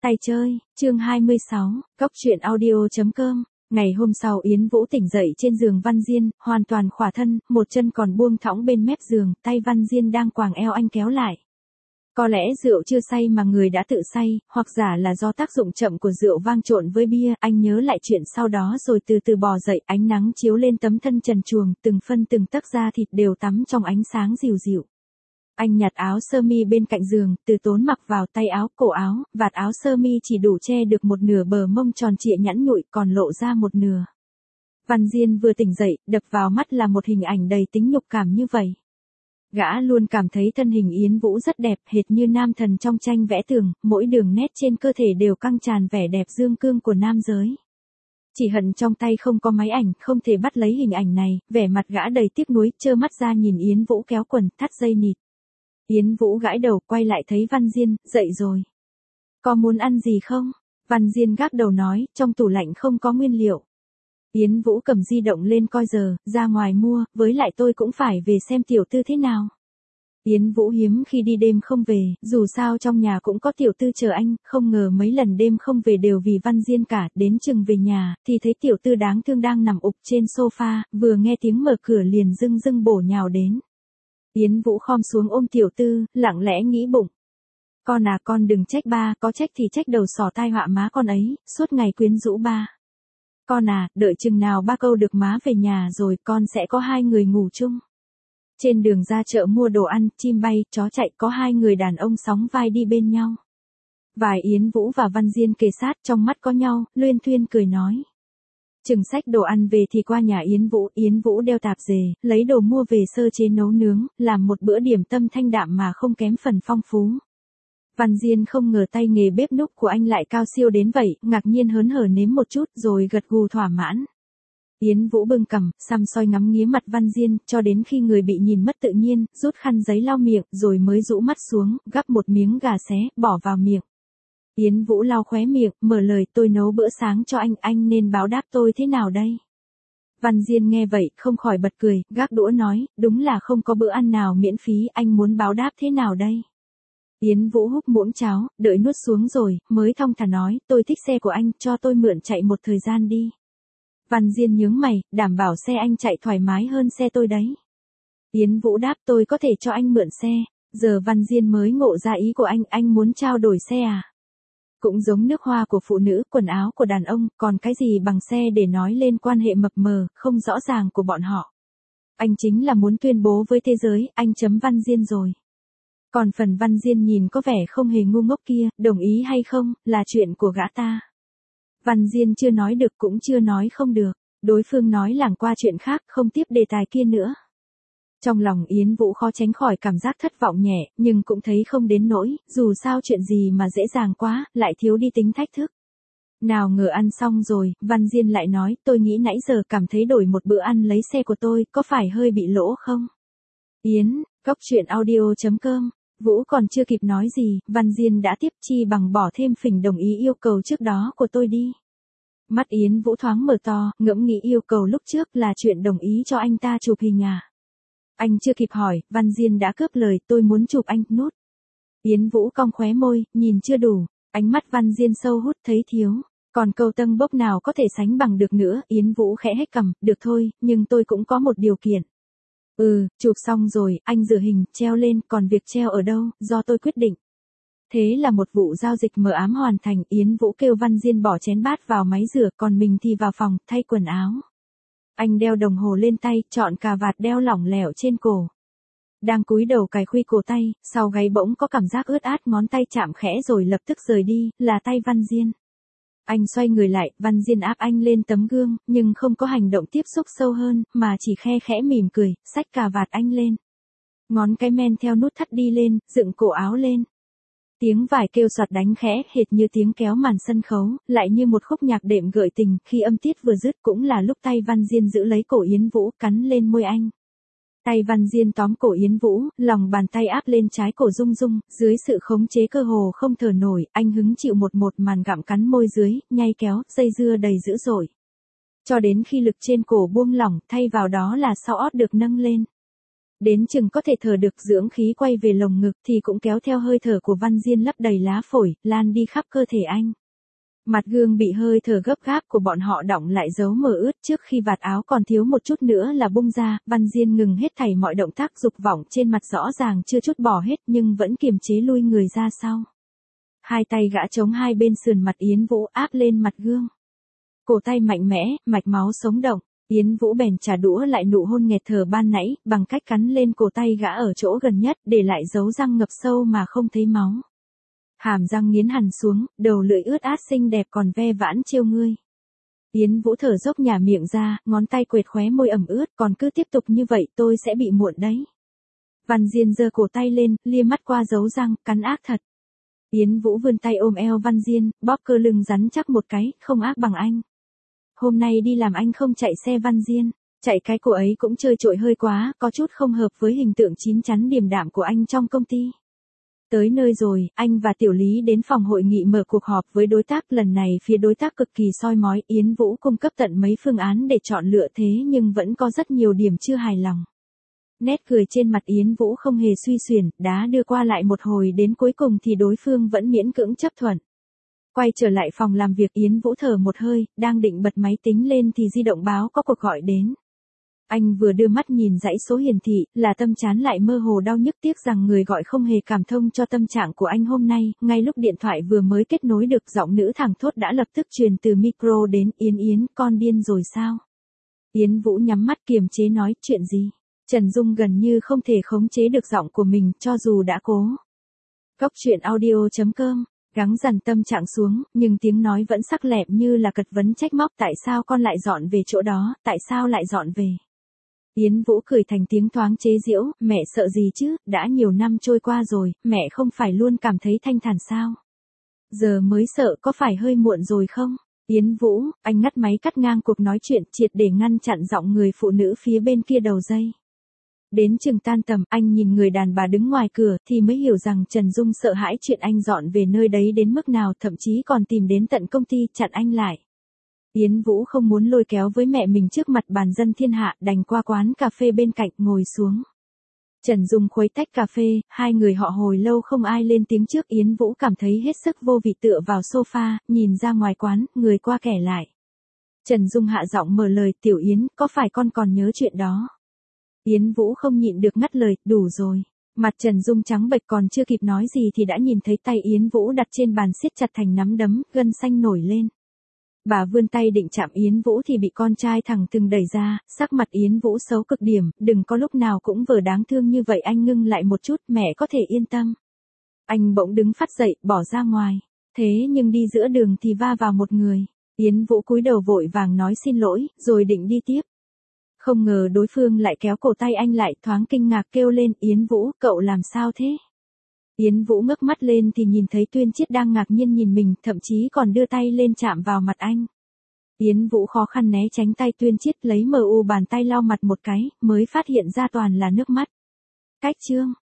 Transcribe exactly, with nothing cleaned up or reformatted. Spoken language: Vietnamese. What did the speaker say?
Tay chơi, chương hai mươi sáu, Cóc truyện audio chấm com. Ngày hôm sau Yến Vũ tỉnh dậy trên giường Văn Diên, hoàn toàn khỏa thân, một chân còn buông thõng bên mép giường, tay Văn Diên đang quàng eo anh kéo lại. Có lẽ rượu chưa say mà người đã tự say, hoặc giả là do tác dụng chậm của rượu vang trộn với bia, anh nhớ lại chuyện sau đó rồi từ từ bò dậy, ánh nắng chiếu lên tấm thân trần truồng, từng phân từng tấc da thịt đều tắm trong ánh sáng dịu dịu. Anh nhặt áo sơ mi bên cạnh giường, từ tốn mặc vào tay áo, cổ áo, vạt áo sơ mi chỉ đủ che được một nửa bờ mông tròn trịa nhẵn nhụi, còn lộ ra một nửa. Văn Diên vừa tỉnh dậy, đập vào mắt là một hình ảnh đầy tính nhục cảm như vậy. Gã luôn cảm thấy thân hình Yến Vũ rất đẹp, hệt như nam thần trong tranh vẽ tường, mỗi đường nét trên cơ thể đều căng tràn vẻ đẹp dương cương của nam giới. Chỉ hận trong tay không có máy ảnh, không thể bắt lấy hình ảnh này, vẻ mặt gã đầy tiếc nuối, trơ mắt ra nhìn Yến Vũ kéo quần, thắt dây nịt. Yến Vũ gãi đầu, quay lại thấy Văn Diên, dậy rồi. Có muốn ăn gì không? Văn Diên gác đầu nói, trong tủ lạnh không có nguyên liệu. Yến Vũ cầm di động lên coi giờ, ra ngoài mua, với lại tôi cũng phải về xem tiểu tư thế nào. Yến Vũ hiếm khi đi đêm không về, dù sao trong nhà cũng có tiểu tư chờ anh, không ngờ mấy lần đêm không về đều vì Văn Diên cả, đến chừng về nhà, thì thấy tiểu tư đáng thương đang nằm ụp trên sofa, vừa nghe tiếng mở cửa liền dưng dưng bổ nhào đến. Yến Vũ khom xuống ôm tiểu tư, lặng lẽ nghĩ bụng. Con à, con đừng trách ba, có trách thì trách đầu sỏ tai họa má con ấy, suốt ngày quyến rũ ba. Con à, đợi chừng nào ba câu được má về nhà rồi con sẽ có hai người ngủ chung. Trên đường ra chợ mua đồ ăn, chim bay, chó chạy, có hai người đàn ông sóng vai đi bên nhau. Vài Yến Vũ và Văn Diên kề sát, trong mắt có nhau, luyên thuyên cười nói. Chừng xách đồ ăn về thì qua nhà Yến Vũ, Yến Vũ đeo tạp dề, lấy đồ mua về sơ chế nấu nướng, làm một bữa điểm tâm thanh đạm mà không kém phần phong phú. Văn Diên không ngờ tay nghề bếp núc của anh lại cao siêu đến vậy, ngạc nhiên hớn hở nếm một chút rồi gật gù thỏa mãn. Yến Vũ bưng cằm, săm soi ngắm nghía mặt Văn Diên, cho đến khi người bị nhìn mất tự nhiên, rút khăn giấy lau miệng, rồi mới rũ mắt xuống, gắp một miếng gà xé, bỏ vào miệng. Yến Vũ lau khóe miệng, mở lời, tôi nấu bữa sáng cho anh, anh nên báo đáp tôi thế nào đây? Văn Diên nghe vậy, không khỏi bật cười, gác đũa nói, đúng là không có bữa ăn nào miễn phí, anh muốn báo đáp thế nào đây? Yến Vũ húp muỗng cháo, đợi nuốt xuống rồi, mới thong thả nói, tôi thích xe của anh, cho tôi mượn chạy một thời gian đi. Văn Diên nhướng mày, đảm bảo xe anh chạy thoải mái hơn xe tôi đấy. Yến Vũ đáp, tôi có thể cho anh mượn xe. Giờ Văn Diên mới ngộ ra ý của anh, anh muốn trao đổi xe à? Cũng giống nước hoa của phụ nữ, quần áo của đàn ông, còn cái gì bằng xe để nói lên quan hệ mập mờ, không rõ ràng của bọn họ. Anh chính là muốn tuyên bố với thế giới, anh chấm Văn Diên rồi. Còn phần Văn Diên nhìn có vẻ không hề ngu ngốc kia, đồng ý hay không, là chuyện của gã ta. Văn Diên chưa nói được cũng chưa nói không được, đối phương nói lảng qua chuyện khác, không tiếp đề tài kia nữa. Trong lòng Yến Vũ khó tránh khỏi cảm giác thất vọng nhẹ, nhưng cũng thấy không đến nỗi, dù sao chuyện gì mà dễ dàng quá, lại thiếu đi tính thách thức. Nào ngờ ăn xong rồi, Văn Diên lại nói, tôi nghĩ nãy giờ cảm thấy đổi một bữa ăn lấy xe của tôi, có phải hơi bị lỗ không? Yến, Cóc truyện audio chấm com. Vũ còn chưa kịp nói gì, Văn Diên đã tiếp chi bằng bỏ thêm phỉnh đồng ý yêu cầu trước đó của tôi đi. Mắt Yến Vũ thoáng mở to, ngẫm nghĩ yêu cầu lúc trước là chuyện đồng ý cho anh ta chụp hình à. Anh chưa kịp hỏi, Văn Diên đã cướp lời, tôi muốn chụp anh, nút. Yến Vũ cong khóe môi, nhìn chưa đủ, ánh mắt Văn Diên sâu hút thấy thiếu. Còn câu tâng bốc nào có thể sánh bằng được nữa, Yến Vũ khẽ hét cằm, được thôi, nhưng tôi cũng có một điều kiện. Ừ, chụp xong rồi, anh rửa hình, treo lên, còn việc treo ở đâu, do tôi quyết định. Thế là một vụ giao dịch mờ ám hoàn thành, Yến Vũ kêu Văn Diên bỏ chén bát vào máy rửa, còn mình thì vào phòng, thay quần áo. Anh đeo đồng hồ lên tay, chọn cà vạt đeo lỏng lẻo trên cổ. Đang cúi đầu cài khuy cổ tay, sau gáy bỗng có cảm giác ướt át, ngón tay chạm khẽ rồi lập tức rời đi, là tay Văn Diên. Anh xoay người lại, Văn Diên áp anh lên tấm gương, nhưng không có hành động tiếp xúc sâu hơn, mà chỉ khe khẽ mỉm cười, xách cà vạt anh lên. Ngón cái men theo nút thắt đi lên, dựng cổ áo lên. Tiếng vải kêu soạt đánh khẽ, hệt như tiếng kéo màn sân khấu, lại như một khúc nhạc đệm gợi tình, khi âm tiết vừa dứt cũng là lúc tay Văn Diên giữ lấy cổ Yến Vũ, cắn lên môi anh. Tay Văn Diên tóm cổ Yến Vũ, lòng bàn tay áp lên trái cổ Dung Dung, dưới sự khống chế cơ hồ không thở nổi, anh hứng chịu một một màn gặm cắn môi dưới, nhai kéo, dây dưa đầy dữ dội. Cho đến khi lực trên cổ buông lỏng, thay vào đó là sau ót được nâng lên. Đến chừng có thể thở được dưỡng khí quay về lồng ngực thì cũng kéo theo hơi thở của Văn Diên lấp đầy lá phổi, lan đi khắp cơ thể anh. Mặt gương bị hơi thở gấp gáp của bọn họ đọng lại dấu mờ ướt trước khi vạt áo còn thiếu một chút nữa là bung ra, Văn Diên ngừng hết thảy mọi động tác dục vọng trên mặt rõ ràng chưa chút bỏ hết nhưng vẫn kiềm chế lui người ra sau. Hai tay gã chống hai bên sườn mặt Yến Vũ áp lên mặt gương. Cổ tay mạnh mẽ, mạch máu sống động, Yến Vũ bèn trả đũa lại nụ hôn nghẹt thở ban nãy, bằng cách cắn lên cổ tay gã ở chỗ gần nhất để lại dấu răng ngập sâu mà không thấy máu. Hàm răng nghiến hẳn xuống, đầu lưỡi ướt át xinh đẹp còn ve vãn trêu ngươi. Yến Vũ thở dốc nhả miệng ra, ngón tay quệt khóe môi ẩm ướt, còn cứ tiếp tục như vậy tôi sẽ bị muộn đấy. Văn Diên giơ cổ tay lên, lia mắt qua dấu răng, cắn ác thật. Yến Vũ vươn tay ôm eo Văn Diên, bóp cơ lưng rắn chắc một cái, không ác bằng anh. Hôm nay đi làm anh không chạy xe Văn Diên, chạy cái cổ ấy cũng chơi trội hơi quá, có chút không hợp với hình tượng chín chắn điềm đạm của anh trong công ty. Tới nơi rồi, anh và Tiểu Lý đến phòng hội nghị mở cuộc họp với đối tác, lần này phía đối tác cực kỳ soi mói, Yến Vũ cung cấp tận mấy phương án để chọn lựa thế nhưng vẫn có rất nhiều điểm chưa hài lòng. Nét cười trên mặt Yến Vũ không hề suy xuyển, đá đưa qua lại một hồi đến cuối cùng thì đối phương vẫn miễn cưỡng chấp thuận. Quay trở lại phòng làm việc Yến Vũ thở một hơi, đang định bật máy tính lên thì di động báo có cuộc gọi đến. Anh vừa đưa mắt nhìn dãy số hiển thị, là tâm trán lại mơ hồ đau nhức, tiếc rằng người gọi không hề cảm thông cho tâm trạng của anh hôm nay, ngay lúc điện thoại vừa mới kết nối được giọng nữ thẳng thốt đã lập tức truyền từ micro đến, Yến Yến, con điên rồi sao? Yến Vũ nhắm mắt kiềm chế nói, chuyện gì? Trần Dung gần như không thể khống chế được giọng của mình, cho dù đã cố. Góc truyện audio chấm com, gắng dằn tâm trạng xuống, nhưng tiếng nói vẫn sắc lẹm như là cật vấn trách móc, tại sao con lại dọn về chỗ đó, tại sao lại dọn về? Yến Vũ cười thành tiếng thoáng chế giễu, mẹ sợ gì chứ, đã nhiều năm trôi qua rồi, mẹ không phải luôn cảm thấy thanh thản sao? Giờ mới sợ có phải hơi muộn rồi không? Yến Vũ, anh ngắt máy cắt ngang cuộc nói chuyện, triệt để ngăn chặn giọng người phụ nữ phía bên kia đầu dây. Đến chừng tan tầm, anh nhìn người đàn bà đứng ngoài cửa thì mới hiểu rằng Trần Dung sợ hãi chuyện anh dọn về nơi đấy đến mức nào, thậm chí còn tìm đến tận công ty chặn anh lại. Yến Vũ không muốn lôi kéo với mẹ mình trước mặt bàn dân thiên hạ, đành qua quán cà phê bên cạnh ngồi xuống. Trần Dung khuấy tách cà phê, hai người họ hồi lâu không ai lên tiếng trước, Yến Vũ cảm thấy hết sức vô vị tựa vào sofa, nhìn ra ngoài quán, người qua kẻ lại. Trần Dung hạ giọng mở lời, Tiểu Yến, có phải con còn nhớ chuyện đó? Yến Vũ không nhịn được ngắt lời, đủ rồi. Mặt Trần Dung trắng bệch, còn chưa kịp nói gì thì đã nhìn thấy tay Yến Vũ đặt trên bàn siết chặt thành nắm đấm, gân xanh nổi lên. Bà vươn tay định chạm Yến Vũ thì bị con trai thẳng thừng đẩy ra, sắc mặt Yến Vũ xấu cực điểm, đừng có lúc nào cũng vờ đáng thương như vậy, anh ngưng lại một chút, mẹ có thể yên tâm. Anh bỗng đứng phắt dậy, bỏ ra ngoài. Thế nhưng đi giữa đường thì va vào một người. Yến Vũ cúi đầu vội vàng nói xin lỗi, rồi định đi tiếp. Không ngờ đối phương lại kéo cổ tay anh lại, thoáng kinh ngạc kêu lên, Yến Vũ, cậu làm sao thế? Yến Vũ ngước mắt lên thì nhìn thấy Tuyên Chiết đang ngạc nhiên nhìn mình, thậm chí còn đưa tay lên chạm vào mặt anh. Yến Vũ khó khăn né tránh tay Tuyên Chiết, lấy mờ u bàn tay lau mặt một cái, mới phát hiện ra toàn là nước mắt. Cách chương